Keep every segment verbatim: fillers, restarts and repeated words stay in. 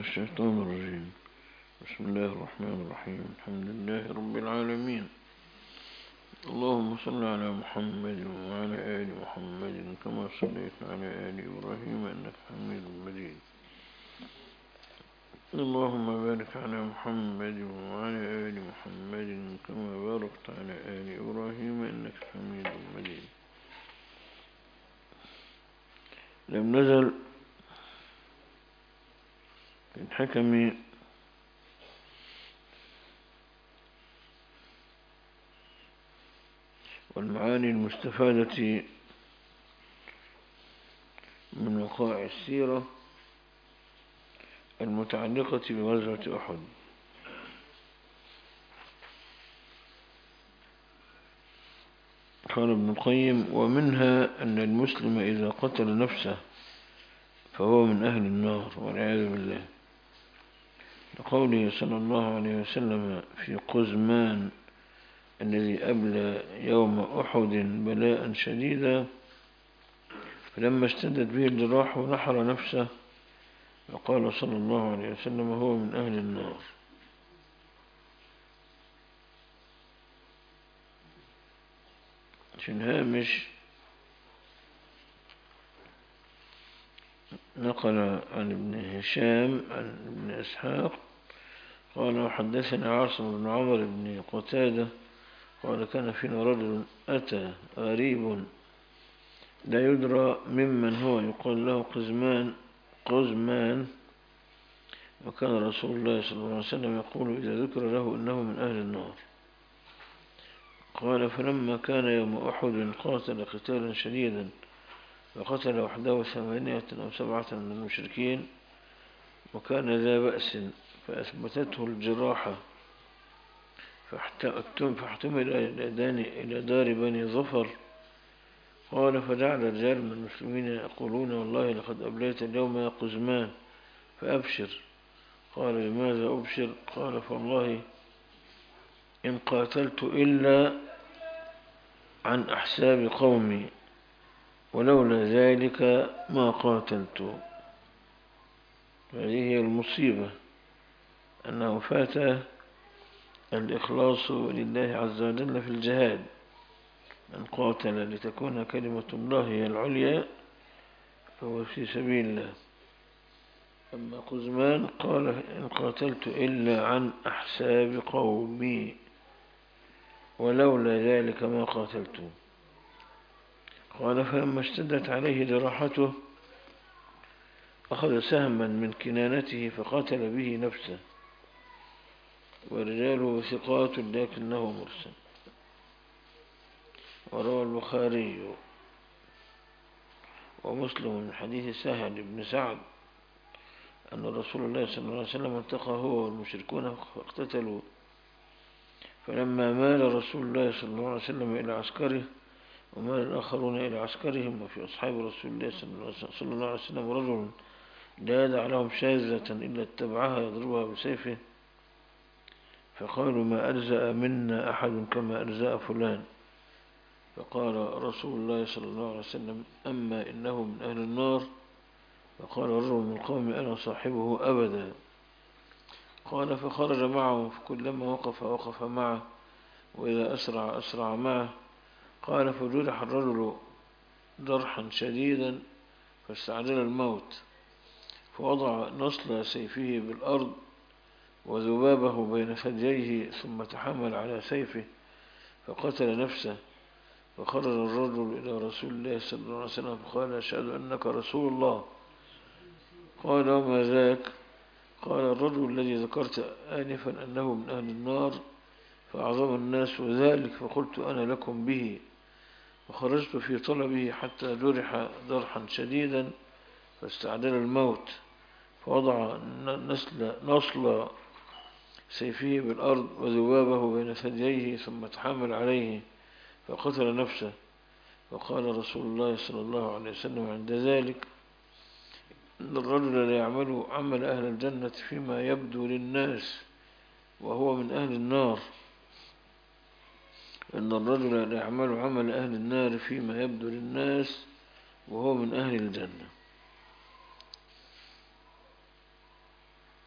الشيطان الرجيم. بسم الله الرحمن الرحيم. الحمد لله رب العالمين. اللهم صل على محمد وعلى آل محمد كما صليت على آل إبراهيم إنك حميد مجيد. اللهم بارك على محمد وعلى آل محمد كما باركت على آل إبراهيم إنك حميد مجيد. لم نزل في الحكم والمعاني المستفادة من وقائع السيرة المتعلقة بغزوة أحد. قال ابن القيم: ومنها أن المسلم إذا قتل نفسه فهو من أهل النار والعياذ بالله، لقوله صلى الله عليه وسلم في قزمان الذي أبلى يوم أحد بلاء شديدا، فلما اشتدت به الجراح نحر نفسه، وقال صلى الله عليه وسلم هو من أهل النار. في الهامش نقل عن ابن هشام عن ابن إسحاق قال: وحدثنا عاصم بن عمر بن قتادة قال: كان فينا رجل أتى غريب لا يدرى ممن هو، يقال له قزمان قزمان وكان رسول الله صلى الله عليه وسلم يقول إذا ذكر له إنه من أهل النار. قال: فلما كان يوم أحد قاتل قتالا شديدا، وقتل وحده ثمانية أو سبعة من المشركين، وكان ذا بأس، فأثبتته الجراحة، فاحتمل إلى دار بني ظفر. قال: فجعل رجال من المسلمين يقولون: والله لقد أبليت اليوم يا قزمان فأبشر. قال: لماذا أبشر؟ قال: فالله إن قاتلت إلا عن أحساب قومي، ولولا ذلك ما قاتلت. هذه هي المصيبة، أنه فات الإخلاص لله عز وجل في الجهاد. من قاتل لتكون كلمة الله هي العليا فهو في سبيل الله. أما قزمان قال: إن قاتلت إلا عن أحساب قومي، ولولا ذلك ما قاتلت. قال: فلما اشتدت عليه جراحته أخذ سهما من كنانته فقاتل به نفسه، ورجاله ثقات لكنه مرسل. وروى البخاري ومسلم من حديث سهل بن سعد أن رسول الله صلى الله عليه وسلم التقى هو والمشركون فاقتتلوا، فلما مال رسول الله صلى الله عليه وسلم إلى عسكره ومال الآخرون إلى عسكرهم، وفي أصحاب رسول الله صلى الله عليه وسلم رجل لا يدع لهم شاذة إلا اتبعها يضربها بسيفه، فقالوا: ما أجزأ منا أحد كما أجزأ فلان. فقال رسول الله صلى الله عليه وسلم: أما إنه من أهل النار. فقال رجل من القوم: أنا صاحبه أبدا. قال: فخرج معه، فكلما وقف وقف معه، وإذا أسرع أسرع معه. قال: فجرح الرجل جرحا شديدا فاستعجل الموت، فوضع نصل سيفه بالأرض وذبابه بين ثدييه، ثم تحمل على سيفه فقتل نفسه. فخرج الرجل إلى رسول الله صلى الله عليه وسلم فقال: أشهد أنك رسول الله. قال: وما ذاك؟ قال: الرجل الذي ذكرت آنفا أنه من أهل النار، فأعظم الناس ذلك، فقلت أنا لكم به، وخرجت في طلبه حتى جرح جرحا شديدا فاستعجل الموت، فوضع نصل, نصل سيفه بالأرض وذبابه بين ثدييه، ثم تحمل عليه فقتل نفسه. وقال رسول الله صلى الله عليه وسلم عند ذلك: إن الرجل لا يعمل عمل أهل الجنة فيما يبدو للناس وهو من أهل النار. إن الرجل لا يعمل عمل أهل النار فيما يبدو للناس وهو من أهل الجنة.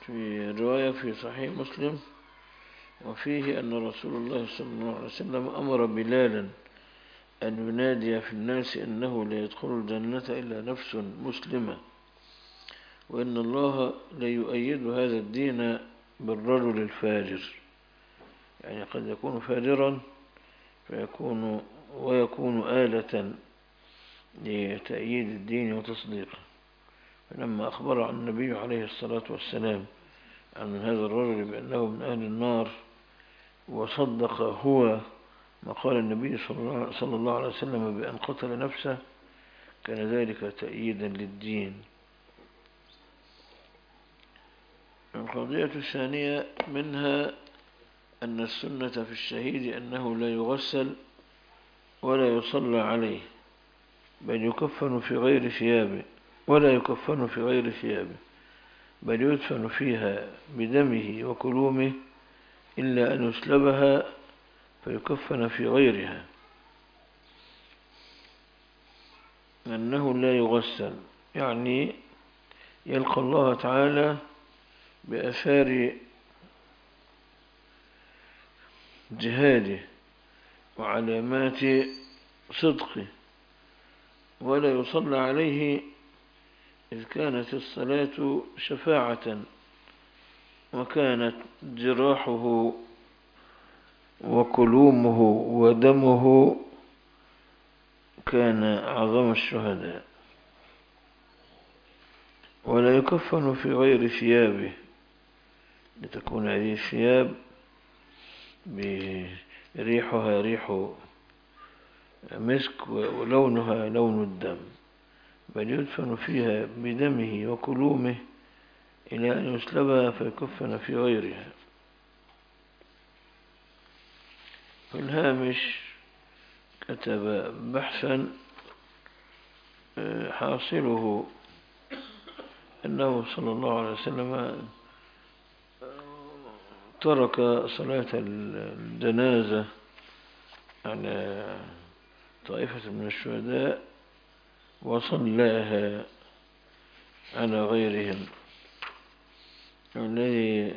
في رواية في صحيح مسلم وفيه أن رسول الله صلى الله عليه وسلم أمر بلالا أن ينادي في الناس أنه لا يدخل الجنة إلا نفس مسلمة، وإن الله لا يؤيد هذا الدين بالرجل الفاجر، يعني قد يكون فاجرا فيكون ويكون آلة لتأييد الدين وتصديقه. فلما أخبر عن النبي عليه الصلاة والسلام عن هذا الرجل بأنه من أهل النار وصدق هو ما قال النبي صلى الله عليه وسلم بأن قتل نفسه، كان ذلك تأييدا للدين. القضية الثانية منها أن السنة في الشهيد أنه لا يغسل ولا يصلى عليه، بل يكفن في غير ثيابه ولا يكفن في غير ثيابه بل يدفن فيها بدمه وكلومه إلا أن يسلبها فيكفن في غيرها. أنه لا يغسل يعني يلقى الله تعالى بأثار جهاده وعلامات صدقه، ولا يصلى عليه إذ كانت الصلاة شفاعة وكانت جراحه وكلومه ودمه كان أعظم الشهداء. ولا يكفن في غير ثيابه لتكون هذه الثياب بريحها ريح مسك ولونها لون الدم، بل يدفن فيها بدمه وكلومه إلى أن يسلبها فيكفن في غيرها. في الهامش كتب بحثا حاصله أنه صلى الله عليه وسلم ترك صلاة الجنازة على طائفة من الشهداء وصلاها على غيرهم. الذي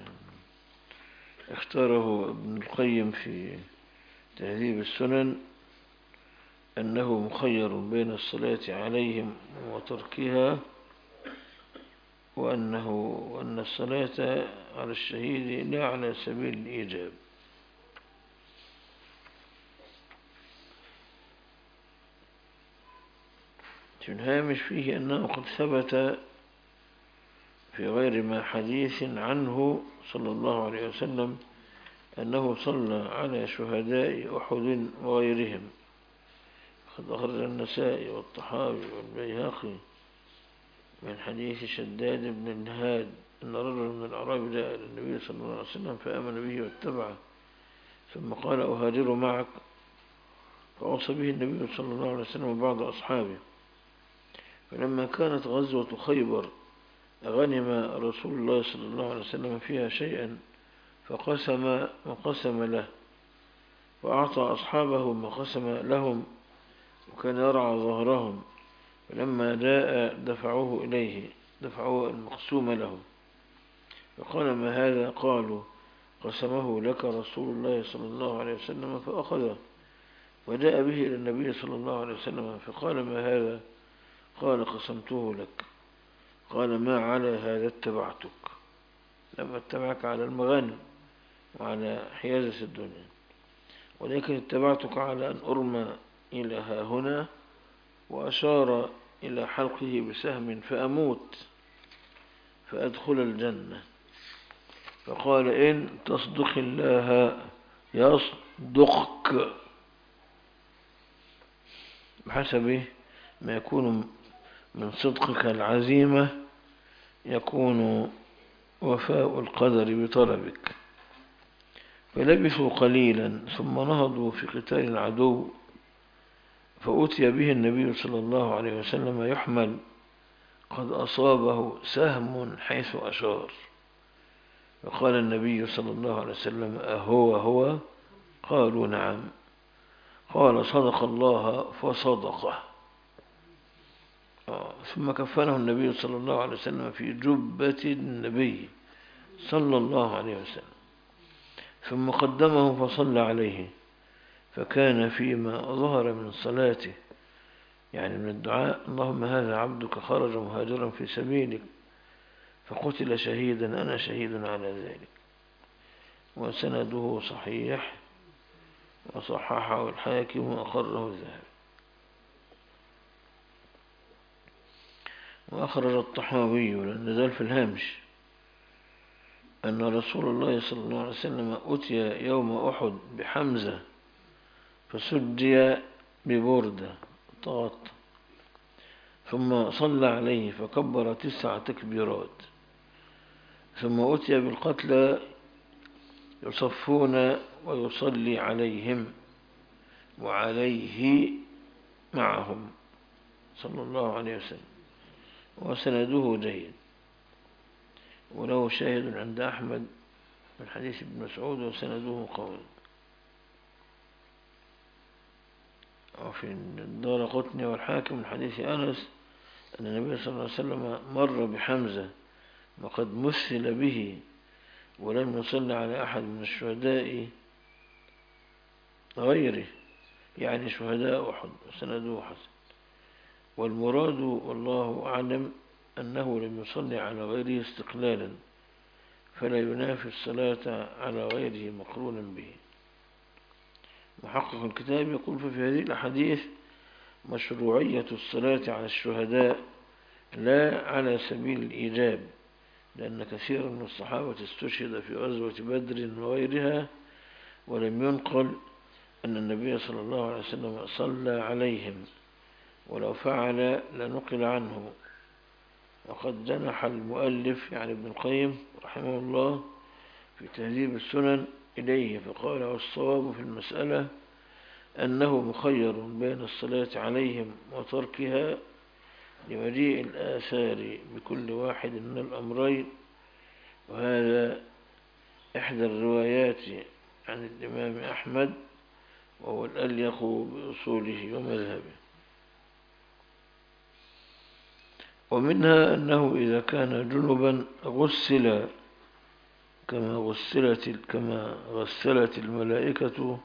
اختاره ابن القيم في تهذيب السنن أنه مخير بين الصلاة عليهم وتركها، وأنه وأن الصلاة على الشهيد لا على سبيل الإيجاب. في الهامش فيه أنه قد ثبت في غير ما حديث عنه صلى الله عليه وسلم أنه صلى على شهداء أحد وغيرهم. قد أخرج النسائي والطحاوي والبيهقي من حديث شداد بن النهاد أن رجل من الأعراب جاء إلى النبي صلى الله عليه وسلم فآمن به واتبعه، ثم قال أهاجر معك، فأوصى به النبي صلى الله عليه وسلم وبعض أصحابه. فلما كانت غزوة خيبر غنم رسول الله صلى الله عليه وسلم فيها شيئا فقسم وقسم له، وأعطى أصحابه ما قسم لهم وكان يرعى ظهرهم، فلما جاء دفعوه إليه دفعوه المقسوم له، فقال ما هذا؟ قالوا قسمه لك رسول الله صلى الله عليه وسلم فأخذه، وجاء به إلى النبي صلى الله عليه وسلم فقال ما هذا؟ قال قسمته لك. قال ما على هذا اتبعتك، لما اتبعك على المغانم وعلى حيازة الدنيا، ولكن اتبعتك على أن أرمى إلى ها هنا، وأشار إلى حلقه بسهم فأموت فأدخل الجنة. فقال إن تصدق الله يصدقك، بحسب ما يكون من صدقك العزيمة يكون وفاء القدر بطلبك. فلبثوا قليلا ثم نهضوا في قتال العدو، فأتي به النبي صلى الله عليه وسلم يحمل قد أصابه سهم حيث أشار، فقال النبي صلى الله عليه وسلم أهو هو؟ قالوا نعم. قال صدق الله فصدقه. ثم كفنه النبي صلى الله عليه وسلم في جبة النبي صلى الله عليه وسلم، ثم قدمه فصلى عليه، فكان فيما ظهر من صلاته يعني من الدعاء: اللهم هذا عبدك خرج مهاجرا في سبيلك فقتل شهيدا أنا شهيد على ذلك. وسنده صحيح وصححه الحاكم وأقره الذهبي. وأخرج الطحاوي لأن ذلك في الهامش أن رسول الله صلى الله عليه وسلم أتي يوم أحد بحمزة فسجي ببردة طاط، ثم صلى عليه فكبر تسع تكبيرات، ثم أتي بالقتلى يصفون ويصلي عليهم وعليه معهم صلى الله عليه وسلم. وسنده جيد، وله شاهد عند أحمد من حديث ابن مسعود وسنده قوي. وفي الدارقطني والحاكم من حديث أنس أن النبي صلى الله عليه وسلم مر بحمزة وقد مثل به ولم يصلي على أحد من الشهداء غيره، يعني شهداء أحد. وسنده حسن. والمراد والله أعلم أنه لم يصلي على غيره استقلالا، فلا ينافي الصلاة على غيره مقرونا به. محقق الكتاب يقول: ففي هذه الأحاديث مشروعية الصلاة على الشهداء لا على سبيل الإيجاب، لأن كثيرا من الصحابة استشهد في غزوة بدر وغيرها، ولم ينقل أن النبي صلى الله عليه وسلم صلى عليهم، ولو فعل لنقل عنه. وقد جنح المؤلف يعني ابن القيم رحمه الله في تهذيب السنن إليه، فقال: والصواب في المسألة أنه مخير بين الصلاة عليهم وتركها لمجيء الآثار بكل واحد من الأمرين، وهذا إحدى الروايات عن الإمام أحمد، وهو الأليق بأصوله ومذهبه. ومنها أنه إذا كان جنبا غسل كما غسلت كما غسلت الملائكة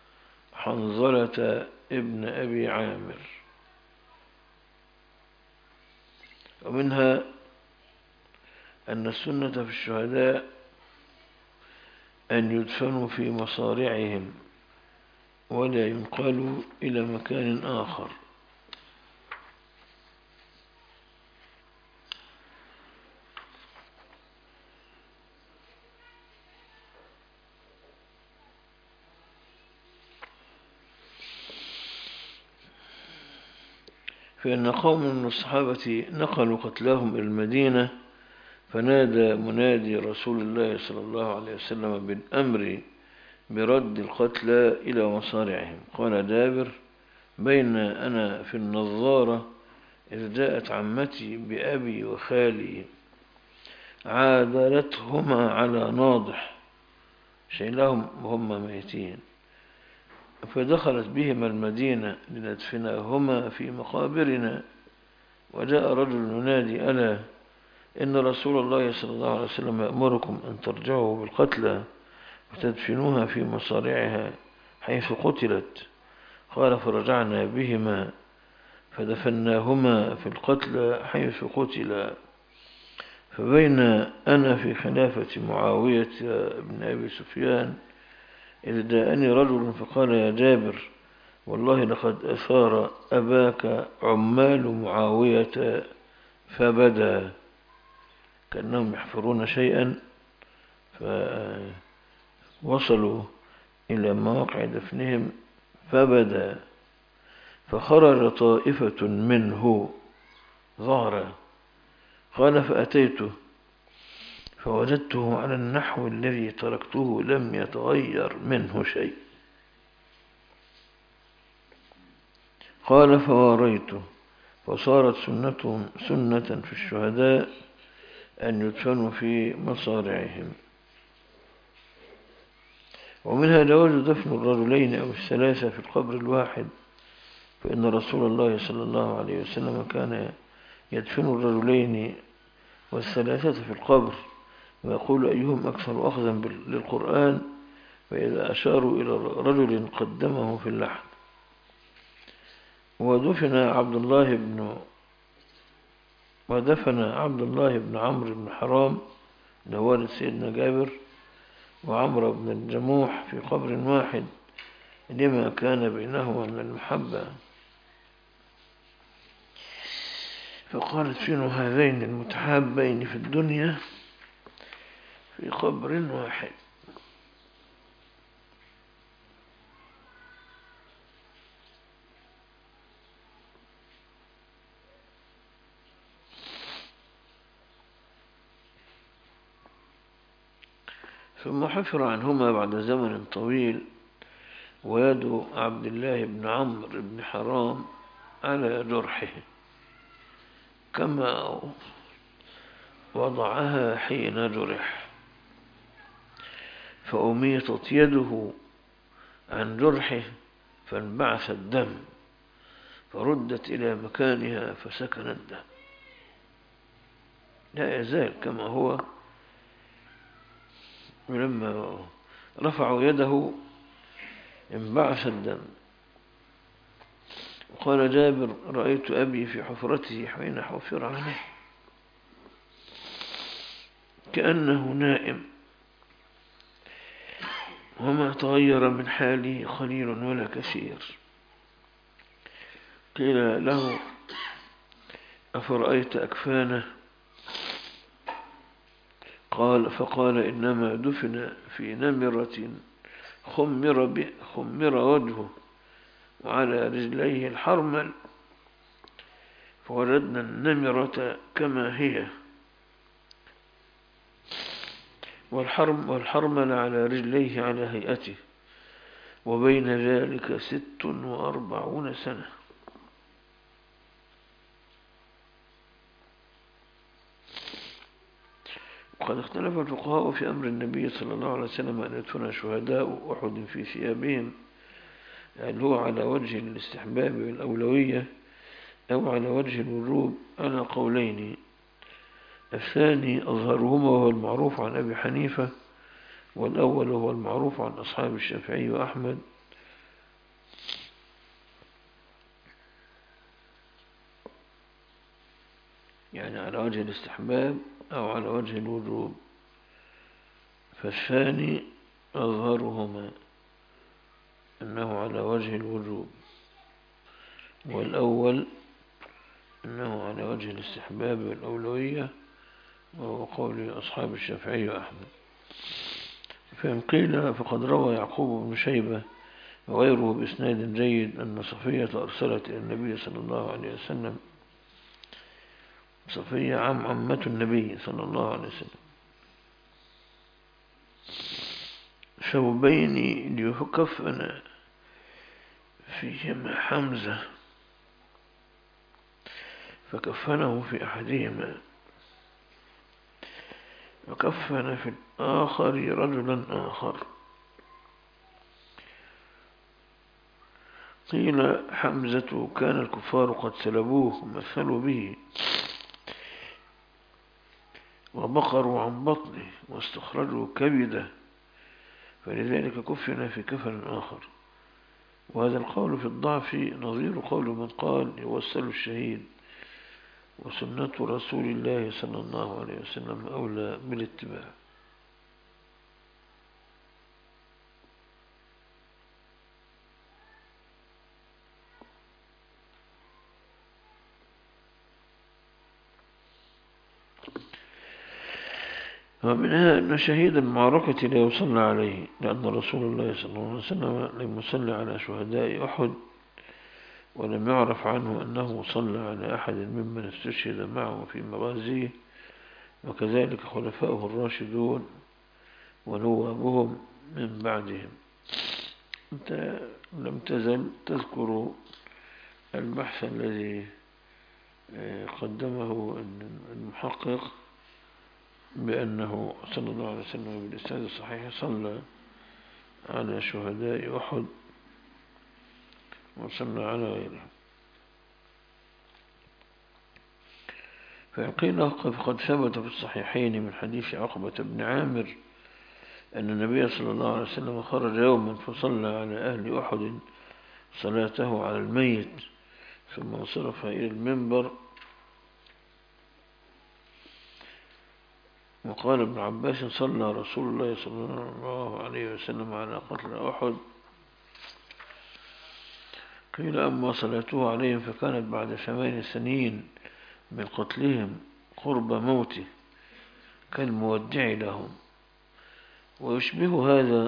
حنظلة ابن أبي عامر. ومنها أن السنة في الشهداء أن يدفنوا في مصارعهم ولا ينقلوا إلى مكان آخر. فإن قوم من الصحابة نقلوا قتلاهم إلى المدينة، فنادى منادي رسول الله صلى الله عليه وسلم بالأمر برد القتلى إلى مصارعهم. قال جابر: بين أنا في النظارة إذ جاءت عمتي بأبي وخالي عادلتهما على ناضح شيلهم وهم ميتين، فدخلت بهما المدينة لندفناهما في مقابرنا. وجاء رجل ينادي: ألا إن رسول الله صلى الله عليه وسلم يأمركم أن ترجعوا بالقتلى وتدفنوها في مصارعها حيث قتلت. قال: فرجعنا بهما فدفناهما في القتلى حيث قتلا. فبين أنا في خلافة معاوية بن أبي سفيان إذ جاءني رجل فقال: يا جابر، والله لقد أثار أباك عمال معاوية فبدا، كأنهم يحفرون شيئا فوصلوا إلى مواقع دفنهم فبدا، فخرج طائفة منه ظهرا. قال: فأتيته فوجدته على النحو الذي تركته لم يتغير منه شيء. قال: فواريته، فصارت سنتهم سنة في الشهداء أن يدفنوا في مصارعهم. ومنها جواز دفن الرجلين أو الثلاثة في القبر الواحد، فإن رسول الله صلى الله عليه وسلم كان يدفن الرجلين والثلاثة في القبر ويقول أيهم أكثر أخذا للقرآن، فإذا أشاروا إلى رجل قدمه في اللحد. ودفن عبد الله بن ودفن عبد الله بن عمرو بن حرام والد سيدنا جابر وعمرو بن الجموح في قبر واحد لما كان بينهما من المحبة، فقال ادفنوا هذين المتحابين في الدنيا في قبر واحد. ثم حفر عنهما بعد زمن طويل، ويد عبد الله بن عمرو بن حرام على جرحه كما وضعها حين جرح، فأميطت يده عن جرحه فانبعث الدم، فردت إلى مكانها فسكن الدم، لا يزال كما هو. ولما رفعوا يده انبعث الدم. وقال جابر رأيت أبي في حفرته حين حفر عنه كأنه نائم، وما تغير من حاله قليل ولا كثير. قيل له أفرأيت أكفانه؟ قال فقال إنما دفن في نمرة خمر, خمر وجهه وعلى رجليه الحرمل، فوجدنا النمرة كما هي والحرم والحرمل على رجليه على هيئته، وبين ذلك ست وأربعون سنة. وقد اختلف الفقهاء في أمر النبي صلى الله عليه وسلم أن يدفن شهداء أحد في ثيابهم، هل هو على وجه الاستحباب والأولوية أو على وجه الوجوب، على قولين. الثاني أظهرهما وهو المعروف عن أبي حنيفة، والأول هو المعروف عن أصحاب الشافعي وأحمد. يعني على وجه الاستحباب أو على وجه الوجوب. فالثاني أظهرهما أنه على وجه الوجوب، والأول أنه على وجه الاستحباب والأولوية، وهو قول أصحاب الشافعي وأحمد. فإن قيل فقد روى يعقوب بن شيبة وغيره بإسناد جيد أن صفية أرسلت إلى النبي صلى الله عليه وسلم، صفية عم عمة النبي صلى الله عليه وسلم، ثوبين ليكفن فيهما حمزة، فكفنه في أحدهما وكفن في الآخر رجلا آخر. قيل حمزة كان الكفار قد سلبوه ومثلوا به وبقروا عن بطنه واستخرجوا كبده، فلذلك كفن في كفن آخر. وهذا القول في الضعف نظير قول من قال يوسل الشهيد، وسنة رسول الله صلى الله عليه وسلم أولى بالاتباع. ومنها أن شهيد المعركة لا يصلى عليه، لأن رسول الله صلى الله عليه وسلم لم يصلي على شهداء أحد، ولم يعرف عنه أنه صلى على أحد ممن استشهد معه في مغازيه، وكذلك خلفاؤه الراشدون ونوابهم من بعدهم. أنت لم تزل تذكر البحث الذي قدمه المحقق بأنه صلى الله عليه وسلم بالإسناد الصحيح صلى على شهداء أحد وصلى على غيرهم. فإن قيل فقد ثبت في الصحيحين من حديث عقبة بن عامر أن النبي صلى الله عليه وسلم خرج يوما فصلى على أهل أحد صلاته على الميت ثم انصرف إلى المنبر. وقال ابن عباس صلى رسول الله صلى الله عليه وسلم على قتل أحد. قيل أما صلاته عليهم فكانت بعد ثمان سنين من قتلهم قرب موته كالمودع لهم. ويشبه هذا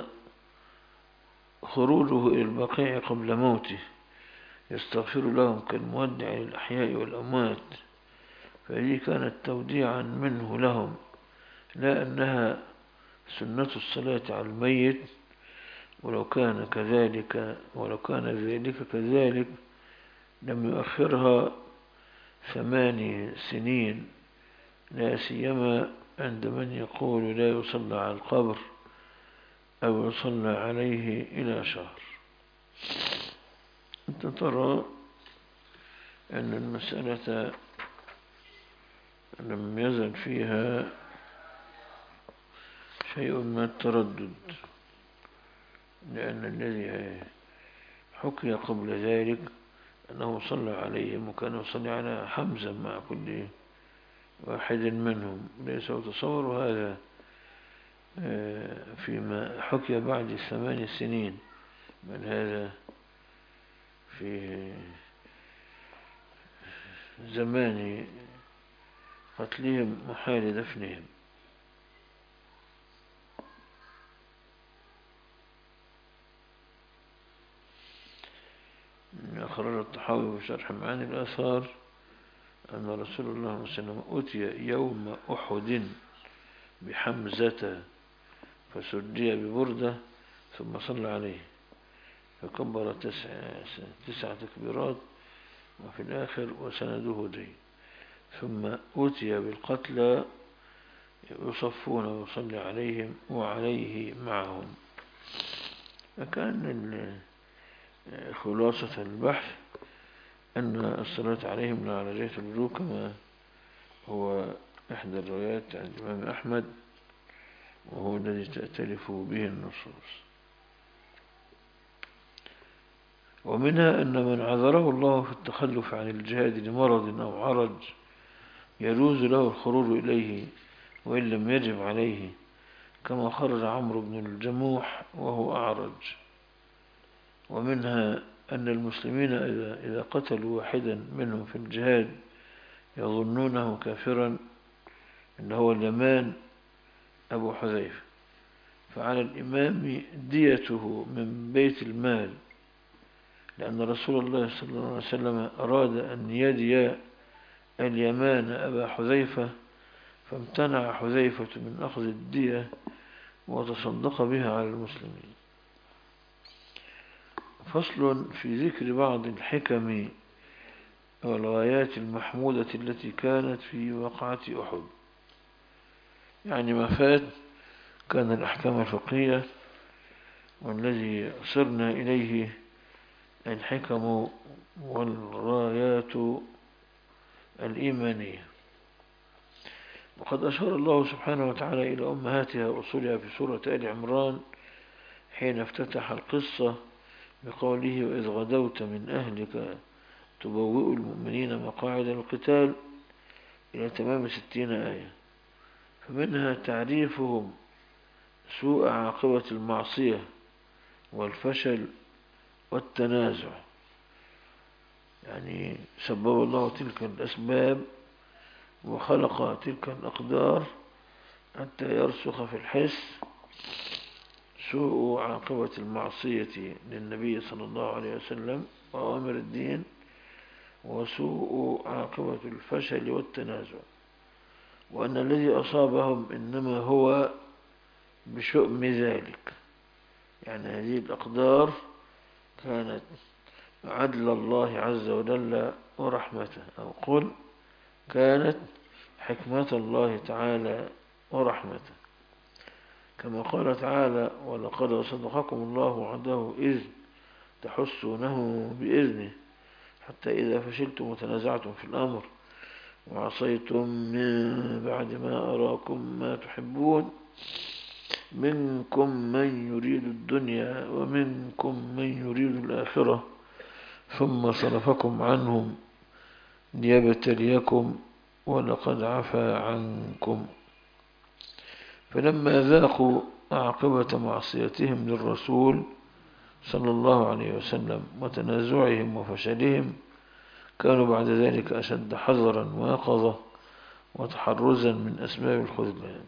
خروجه إلى البقيع قبل موته يستغفر لهم كالمودع للأحياء والأموات، فهذه كانت توديعا منه لهم، لا أنها سنة الصلاة على الميت. ولو كان كذلك ولو كان ذلك كذلك لم يؤخرها ثماني سنين، لا سيما عند من يقول لا يصلى على القبر أو يصلى عليه إلى شهر. أنت ترى أن المسألة لم يزل فيها شيء من التردد، لأن الذي حكي قبل ذلك أنه صلى عليهم وكان يصلي على حمزة مع كل واحد منهم، ليس يتصور هذا فيما حكي بعد ثمان سنين، بل هذا في زمان قتلهم وحال دفنهم. أخرج الطحاوي بشرح معاني الآثار أن رسول الله صلى الله عليه وسلم أتي يوم أحد بحمزة فسجي ببردة ثم صلى عليه فكبر تسع, تسع تكبيرات وفي الآخر وسنده دين، ثم أتي بالقتلى يصفون ويصلي عليهم وعليه معهم. فكان خلاصة البحث أن الصلاة عليهم لا على جهة الوجوب كما هو إحدى الروايات عن الإمام أحمد، وهو الذي تأتلف به النصوص. ومنها أن من عذره الله في التخلف عن الجهاد لمرض أو عرج يجوز له الخروج إليه وإن لم يجب عليه، كما خرج عمرو بن الجموح وهو أعرج. ومنها أن المسلمين إذا, إذا قتلوا واحدا منهم في الجهاد يظنونه كافرا، إنه هو اليمان أبو حذيفة، فعلى الإمام ديته من بيت المال، لأن رسول الله صلى الله عليه وسلم أراد أن يدي اليمان أبا حذيفة، فامتنع حذيفة من أخذ الدية وتصدق بها على المسلمين. فصل في ذكر بعض الحكم والغايات المحمودة التي كانت في وقعة أحد. يعني ما فات كان الأحكام الفقهية، والذي صرنا إليه الحكم والغايات الإيمانية. وقد أشار الله سبحانه وتعالى إلى أمهاتها وأصولها في سورة آل عمران حين افتتح القصة بقوله وإذ غدوت من أهلك تبوئ المؤمنين مقاعد القتال إلى تمام ستين آية. فمنها تعريفهم سوء عاقبة المعصية والفشل والتنازع، يعني سبب الله تلك الأسباب وخلق تلك الأقدار حتى يرسخ في الحس سوء عاقبة المعصية للنبي صلى الله عليه وسلم وأوامر الدين، وسوء عاقبة الفشل والتنازع، وأن الذي أصابهم إنما هو بشؤم ذلك، يعني هذه الأقدار كانت عدل الله عز وجل ورحمته، أو قل كانت حكمة الله تعالى ورحمته، كما قال تعالى ولقد صدقكم الله وعده إذ تحسونه بإذنه حتى إذا فشلتم وتنازعتم في الأمر وعصيتم من بعد ما أراكم ما تحبون منكم من يريد الدنيا ومنكم من يريد الآخرة ثم صرفكم عنهم ليبتليكم ولقد عفا عنكم. فلما ذاقوا عاقبة معصيتهم للرسول صلى الله عليه وسلم وتنازعهم وفشلهم كانوا بعد ذلك أشد حذرا ويقظة وتحرزا من أسباب الخذلان.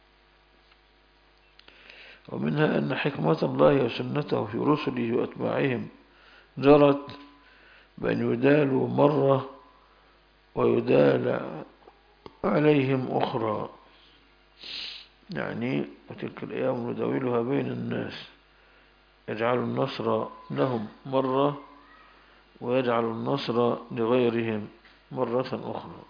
ومنها أن حكمة الله وسنته في رسله وأتباعهم جرت بأن يدالوا مرة ويدال عليهم أخرى، يعني وتلك الأيام نداولها بين الناس، يجعل النصر لهم مرة ويجعل النصر لغيرهم مرة أخرى،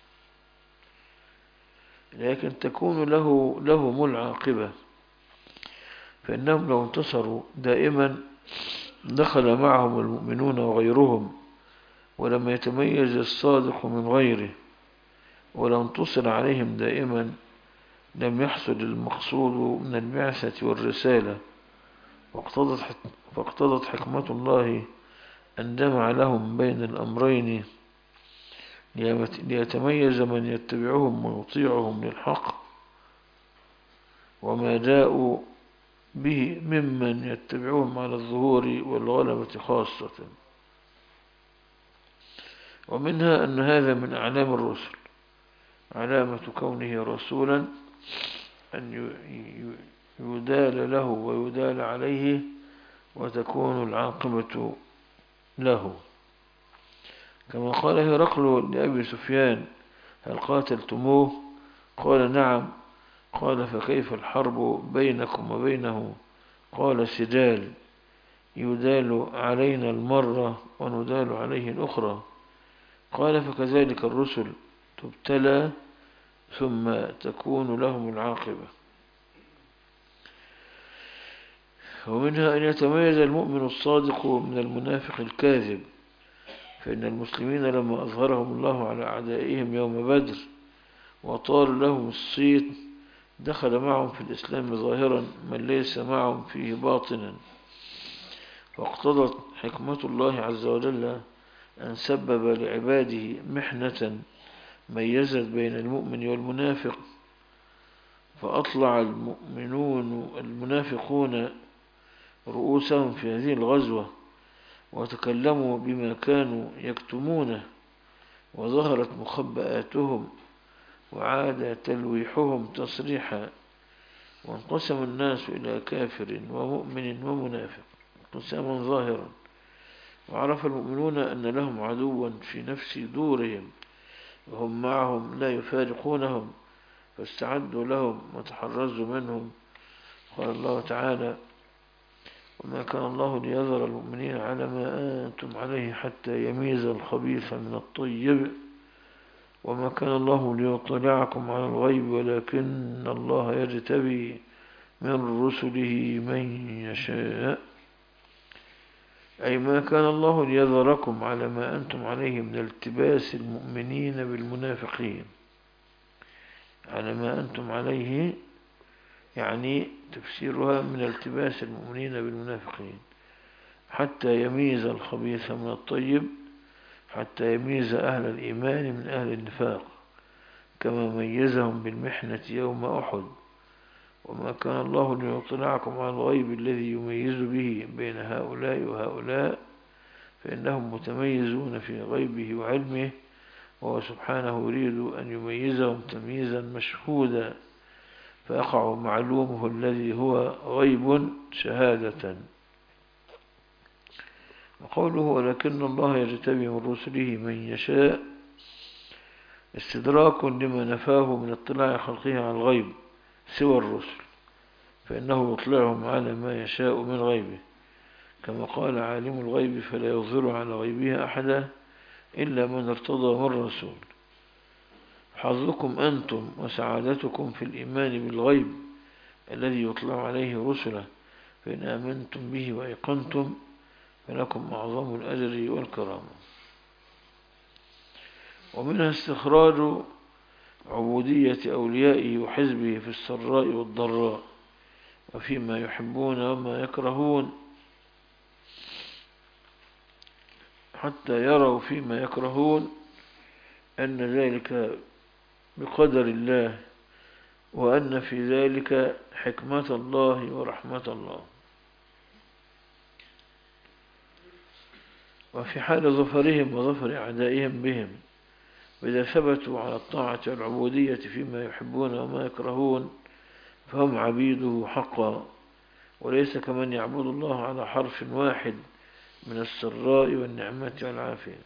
لكن تكون له لهم العاقبة، فإنهم لو انتصروا دائما دخل معهم المؤمنون وغيرهم ولم يتميز الصادق من غيره، ولو انتصر عليهم دائما لم يحصل المقصود من البعثة والرسالة. فاقتضت حكمة الله أن جمع لهم بين الأمرين ليتميز من يتبعهم ويطيعهم للحق وما جاءوا به ممن يتبعهم على الظهور والغلبة خاصة. ومنها أن هذا من أعلام الرسل، علامة كونه رسولا أن يدال له ويدال عليه وتكون العاقبة له، كما قال هرقل لأبي سفيان: هل قاتلتموه؟ قال: نعم. قال: فكيف الحرب بينكم وبينه؟ قال: سجال، يدال علينا المرة وندال عليه الأخرى. قال: فكذلك الرسل تبتلى ثم تكون لهم العاقبة. ومنها أن يتميز المؤمن الصادق من المنافق الكاذب، فإن المسلمين لما أظهرهم الله على أعدائهم يوم بدر وطال لهم الصيت دخل معهم في الإسلام ظاهرا من ليس معهم فيه باطنا. واقتضت حكمة الله عز وجل أن سبب لعباده محنة ميزت بين المؤمن والمنافق، فأطلع المؤمنون المنافقون رؤوسهم في هذه الغزوة وتكلموا بما كانوا يكتمونه، وظهرت مخبئاتهم وعاد تلويحهم تصريحا، وانقسم الناس إلى كافر ومؤمن ومنافق انقساما ظاهرا. وعرف المؤمنون أن لهم عدوا في نفس دورهم وهم معهم لا يفارقونهم، فاستعدوا لهم وتحرزوا منهم. قال الله تعالى: وما كان الله ليذر المؤمنين على ما أنتم عليه حتى يميز الخبيث من الطيب وما كان الله ليطلعكم على الغيب ولكن الله يجتبي من رسله من يشاء، أي ما كان الله ليذركم على ما أنتم عليه من التباس المؤمنين بالمنافقين. على ما أنتم عليه يعني تفسيرها من التباس المؤمنين بالمنافقين، حتى يميز الخبيث من الطيب، حتى يميز أهل الإيمان من أهل النفاق، كما ميزهم بالمحنة يوم أحد. وما كان الله ليطلعكم على الغيب الذي يميز به بين هؤلاء وهؤلاء، فإنهم متميزون في غيبه وعلمه، وهو سبحانه يريد أن يميزهم تمييزا مشهودا فيقع معلومه الذي هو غيب شهادة. وقوله ولكن الله يجتبي من رسله من يشاء استدراك لما نفاه من اطلاع خلقه على الغيب سوى الرسل، فإنه يطلعهم على ما يشاء من غيبه، كما قال: عالم الغيب فلا يظهر على غيبه أحدا إلا من ارتضى من رسول. حظكم أنتم وسعادتكم في الإيمان بالغيب الذي يطلع عليه رسله، فإن آمنتم به وأيقنتم فلكم أعظم الأجر والكرامة. ومنها استخراج عبودية أوليائه وحزبه في السراء والضراء وفيما يحبون وما يكرهون، حتى يروا فيما يكرهون أن ذلك بقدر الله، وأن في ذلك حكمة الله ورحمة الله. وفي حال ظفرهم وظفر أعدائهم بهم، وإذا ثبتوا على الطاعة والعبودية فيما يحبون وما يكرهون فهم عبيده حقا، وليس كمن يعبد الله على حرف واحد من السراء والنعمة والعافية.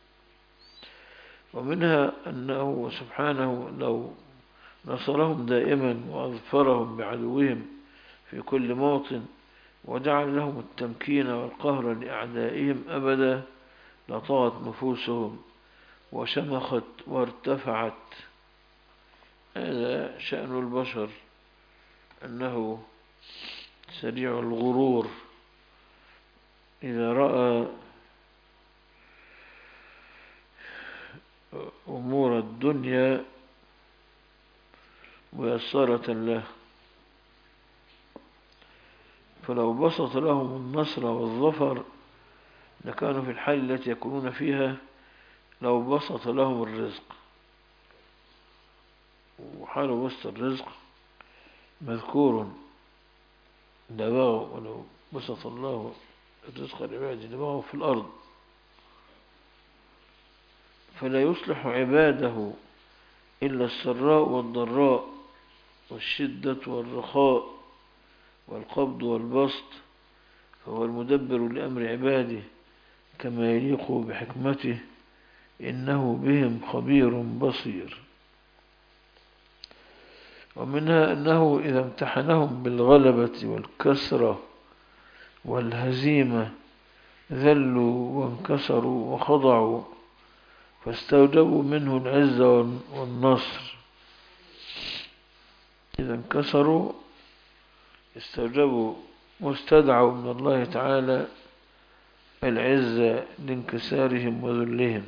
ومنها أنه سبحانه لو نصرهم دائما وأظفرهم بعدوهم في كل موطن وجعل لهم التمكين والقهر لأعدائهم أبدا لطغت نفوسهم وشمخت وارتفعت. هذا شأن البشر، أنه سريع الغرور إذا رأى أمور الدنيا ميسرة له، فلو بسط لهم النصر والظفر لكانوا في الحال التي يكونون فيها لو بسط لهم الرزق. وحال بسط الرزق مذكور لبغوا، ولو بسط الله الرزق لعباده لبغوا في الأرض. فلا يصلح عباده إلا السراء والضراء والشدة والرخاء والقبض والبسط، فهو المدبر لأمر عباده كما يليق بحكمته، إنه بهم خبير بصير. ومنها أنه إذا امتحنهم بالغلبة والكسرة والهزيمة ذلوا وانكسروا وخضعوا، فاستوجبوا منه العزة والنصر. إذا انكسروا استوجبوا واستدعوا من الله تعالى العزة لانكسارهم وذلهم،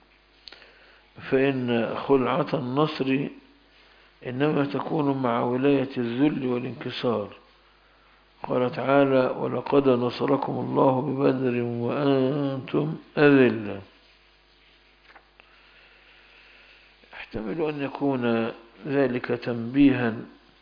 فإن خلعة النصر إنما تكون مع ولاية الذل والانكسار. قال تعالى: ولقد نصركم الله ببدر وأنتم أذلة. يحتمل أن يكون ذلك تنبيها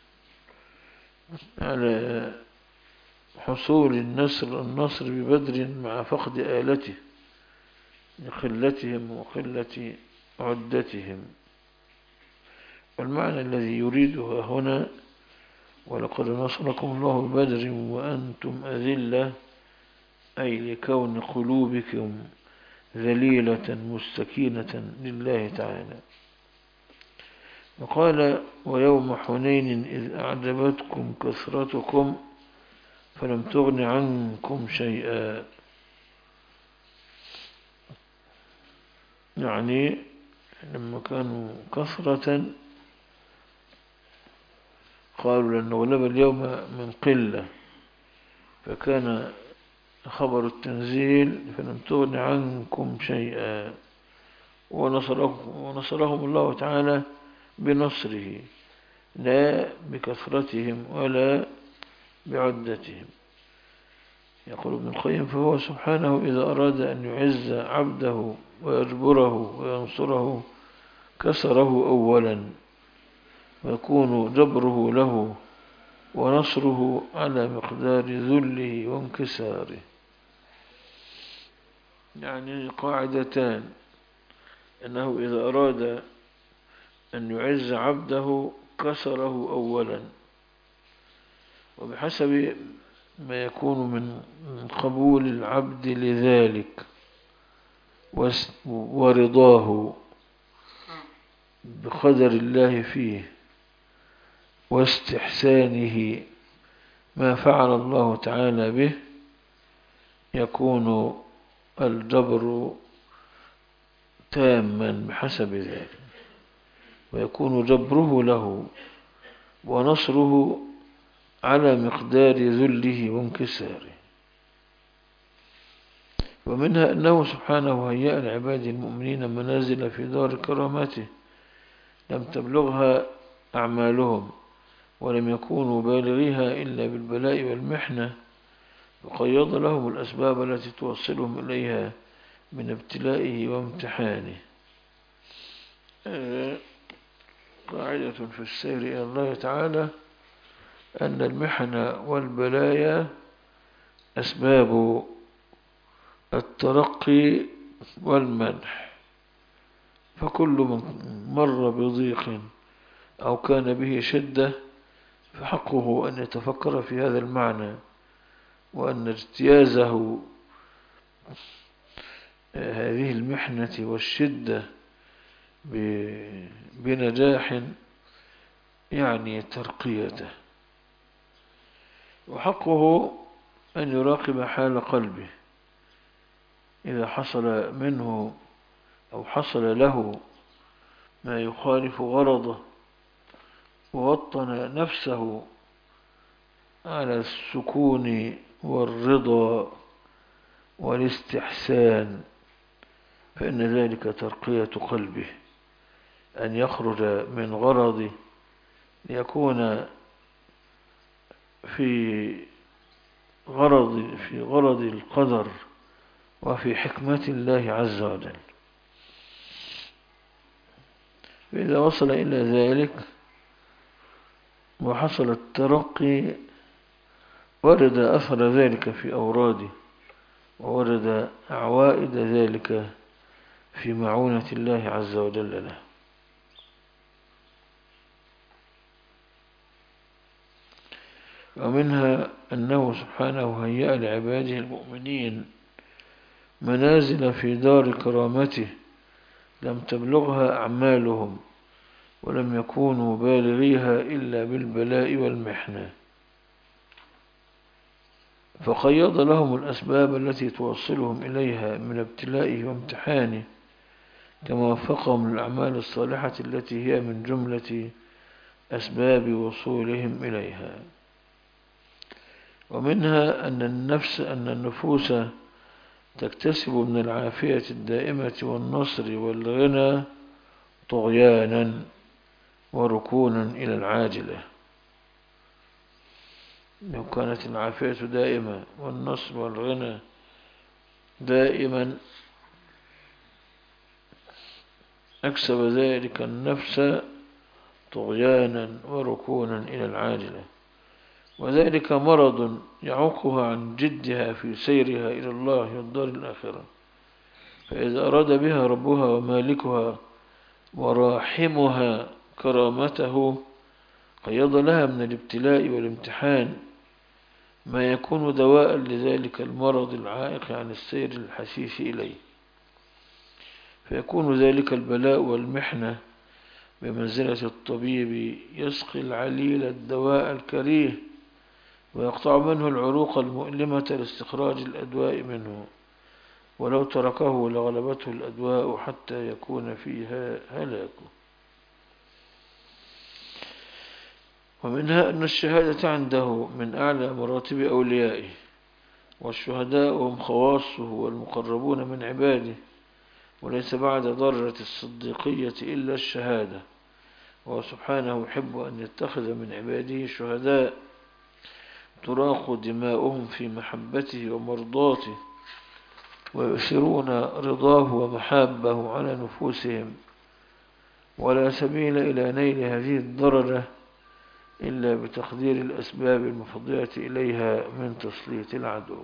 على حصول النصر النصر ببدر مع فقد آلته لقلتهم وقلة عدتهم. والمعنى الذي يريدها هنا ولقد نصركم الله ببدر وأنتم أذلة، أي لكون قلوبكم ذليلة مستكينة لله تعالى. وقال: ويوم حنين إذ أعجبتكم كثرتكم فلم تغن عنكم شيئا، يعني لما كانوا كثرة قالوا لن نغلب اليوم من قلة، فكان خبر التنزيل فلم تغن عنكم شيئا، ونصرهم الله تعالى بنصره لا بكثرتهم ولا بعدتهم. يقول ابن القيم: فهو سبحانه إذا أراد أن يعز عبده ويجبره وينصره كسره أولا، ويكون جبره له ونصره على مقدار ذله وانكساره. يعني قاعدتان: أنه إذا أراد أن يعز عبده كسره أولا، وبحسب ما يكون من قبول العبد لذلك ورضاه بقدر الله فيه واستحسانه ما فعل الله تعالى به، يكون الجبر تاما بحسب ذلك، ويكون جبره له ونصره على مقدار ذله وانكساره. ومنها أنه سبحانه هيأ لعباده المؤمنين منازل في دار كرامته لم تبلغها أعمالهم ولم يكونوا بالغيها إلا بالبلاء والمحنة، وقيض لهم الأسباب التي توصلهم إليها من ابتلائه وامتحانه. قاعدة في السير إلى الله تعالى أن المحن والبلايا أسباب الترقي والمنح، فكل من مر بضيق أو كان به شدة فحقه أن يتفكر في هذا المعنى، وأن اجتيازه هذه المحنة والشدة بنجاح يعني ترقيته، وحقه أن يراقب حال قلبه إذا حصل منه أو حصل له ما يخالف غرضه ووطن نفسه على السكون والرضا والاستحسان، فإن ذلك ترقية قلبه، أن يخرج من غرضه ليكون في غرض في غرض القدر وفي حكمة الله عز وجل. فإذا وصل إلى ذلك وحصل الترقي ورد أثر ذلك في أوراده، وورد عوائد ذلك في معونة الله عز وجل له. ومنها أنه سبحانه هيأ لعباده المؤمنين منازل في دار كرامته لم تبلغها أعمالهم ولم يكونوا بالغيها إلا بالبلاء والمحنة، فقيض لهم الأسباب التي توصلهم إليها من ابتلائه وامتحانه، كما وفقهم للأعمال الصالحة التي هي من جملة أسباب وصولهم إليها. ومنها أن النفس أن النفوس تكتسب من العافية الدائمة والنصر والغنى طغيانا وركونا إلى العاجلة. لو كانت العافية دائمة والنصر والغنى دائما أكسب ذلك النفس طغيانا وركونا إلى العاجلة، وذلك مرض يعوقها عن جدها في سيرها إلى الله والدار الآخرة. فإذا أراد بها ربها ومالكها وراحمها كرامته قيض لها من الابتلاء والامتحان ما يكون دواء لذلك المرض العائق عن السير الحثيث إليه، فيكون ذلك البلاء والمحنة بمنزلة الطبيب يسقي العليل الدواء الكريه ويقطع منه العروق المؤلمة لاستخراج الأدواء منه، ولو تركه لغلبته الأدواء حتى يكون فيها هلاكه. ومنها أن الشهادة عنده من أعلى مراتب أوليائه، والشهداء هم خواصه والمقربون من عباده، وليس بعد درجة الصديقية إلا الشهادة، وهو سبحانه يحب أن يتخذ من عباده شهداء تراق دماؤهم في محبته ومرضاته ويؤثرون رضاه ومحابه على نفوسهم، ولا سبيل إلى نيل هذه الدرجة إلا بتقدير الأسباب المفضية إليها من تسليط العدو.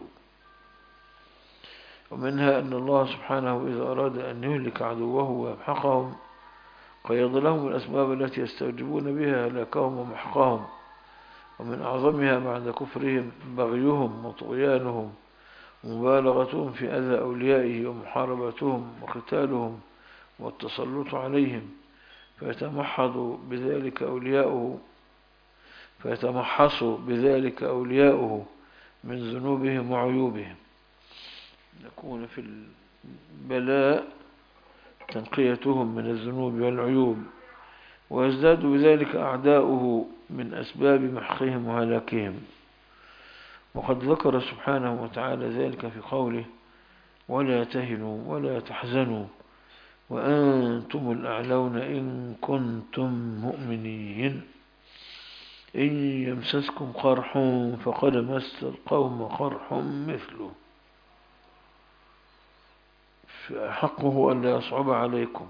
ومنها أن الله سبحانه إذا أراد أن يهلك عدوه ويمحقهم قيض لهم الأسباب التي يستوجبون بها هلاكهم ومحقهم، ومن أعظمها بعد كفرهم بغيهم وطغيانهم ومبالغتهم في أذى أوليائه ومحاربتهم وقتالهم والتسلط عليهم، فيتمحض بذلك أولياؤه فيتمحص بذلك أولياؤه من ذنوبهم وعيوبهم. يكون في البلاء تنقيتهم من الذنوب والعيوب، ويزداد بذلك أعداؤه من أسباب محقهم وهلاكهم. وقد ذكر سبحانه وتعالى ذلك في قوله: ولا تهنوا ولا تحزنوا وأنتم الأعلون إن كنتم مؤمنين إن يمسسكم قرح فقد مس القوم قرح مثله فحقه أن لا يصعب عليكم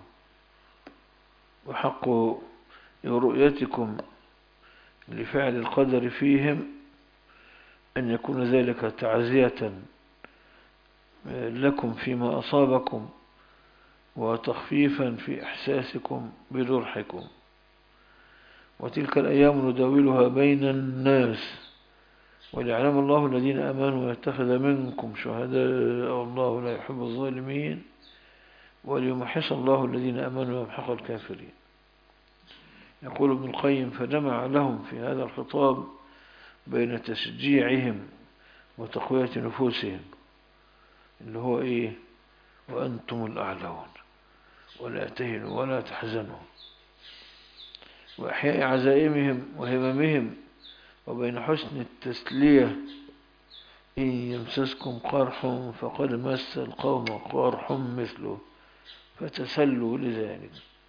وحق رؤيتكم لفعل القدر فيهم أن يكون ذلك تعزية لكم فيما أصابكم وتخفيفا في إحساسكم بجرحكم وتلك الأيام نداولها بين الناس وليعلم الله الذين آمنوا ويتخذ منكم شهداء والله لا يحب الظالمين وليمحص الله الذين آمنوا ويمحق الكافرين. يقول ابن القيم فجمع لهم في هذا الخطاب بين تشجيعهم وتقوية نفوسهم اللي هو إيه وأنتم الأعلون ولا تهنوا ولا تحزنوا وإحياء عزائمهم وهممهم وبين حسن التسلية إن يمسسكم قرح فقد مس القوم قرح مثله فتسلوا لذلك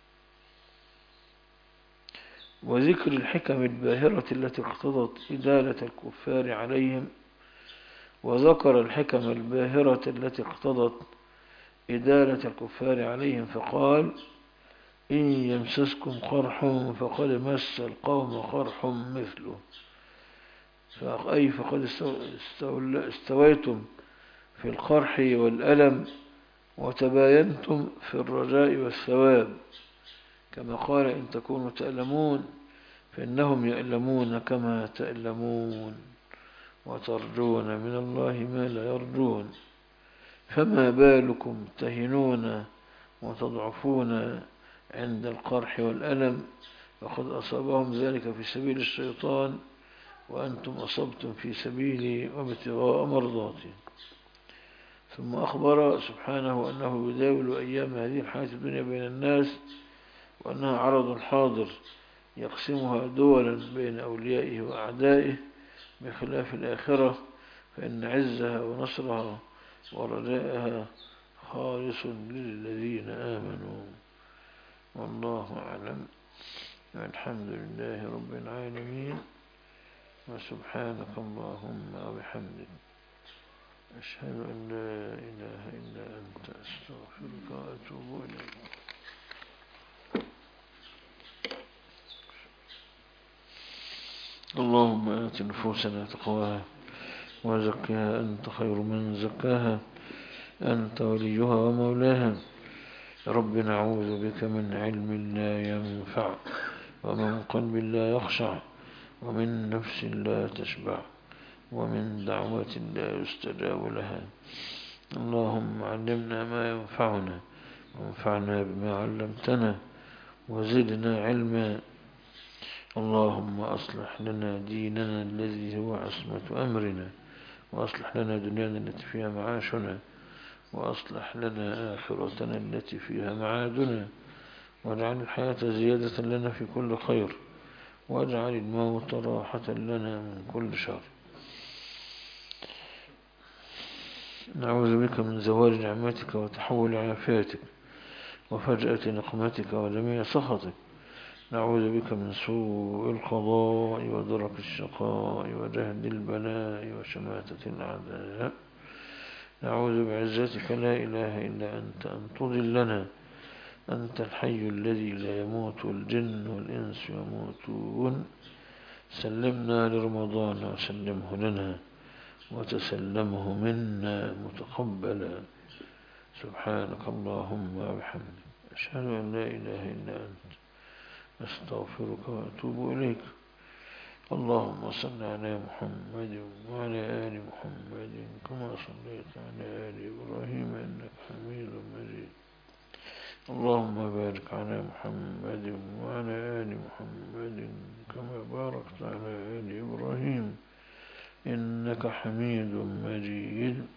وذكر الحكم الباهرة التي اقتضت إدالة الكفار عليهم وذكر الحكم الباهرة التي اقتضت إدالة الكفار عليهم فقال إن يمسسكم قرح فقد مس القوم قرح مثله أي فقد استويتم في القرح والألم وتباينتم في الرجاء والثواب كما قال إن تكونوا تألمون فإنهم يألمون كما تألمون وترجون من الله ما لا يرجون فما بالكم تهنون وتضعفون عند القرح والألم وقد أصابهم ذلك في سبيل الشيطان وأنتم أصبتم في سبيلي وابتغاء مرضاتي. ثم أخبر سبحانه أنه يداول أيام هذه الحياة الدنيا بين الناس وأنها عرض حاضر يقسمها دولا بين أوليائه وأعدائه بخلاف الآخرة فإن عزها ونصرها ورجاءها خالص للذين آمنوا والله أعلم والحمد لله رب العالمين وسبحانك اللهم وبحمدك أشهد أن لا إله إلا أنت أستغفرك وأتوب إليك. اللهم آت نفوسنا تقواها وزكها أنت خير من زكاها أنت وليها ومولاها. رب نعوذ بك من علم لا ينفع ومن قلب لا يخشع ومن نفس لا تشبع ومن دعوة لا يستجاب لها. اللهم علمنا ما ينفعنا وانفعنا بما علمتنا وزدنا علما. اللهم أصلح لنا ديننا الذي هو عصمة أمرنا وأصلح لنا دنيانا التي فيها معاشنا وأصلح لنا آخرتنا التي فيها معادنا واجعل الحياة زيادة لنا في كل خير واجعل الموت راحة لنا من كل شر. نعوذ بك من زوال نعمتك وتحول عافيتك وفجأة نقمتك وجميع سخطك. نعوذ بك من سوء القضاء ودرك الشقاء وجهد البلاء وشماتة الأعداء. نعوذ بعزتك لا إله إلا أنت أن تضلنا أنت الحي الذي لا يموت والجن والإنس يموتون. سلمنا لرمضان وسلمه لنا وتسلمه منا متقبلا. سبحانك اللهم وبحمدك أشهد أن لا إله إلا أنت أستغفرك وأتوب إليك. اللهم صل على محمد وعلى آل محمد كما صليت على آل إبراهيم إنك حميد مجيد. اللهم بارك على محمد وعلى آل محمد كما باركت على آل إبراهيم إنك حميد مجيد.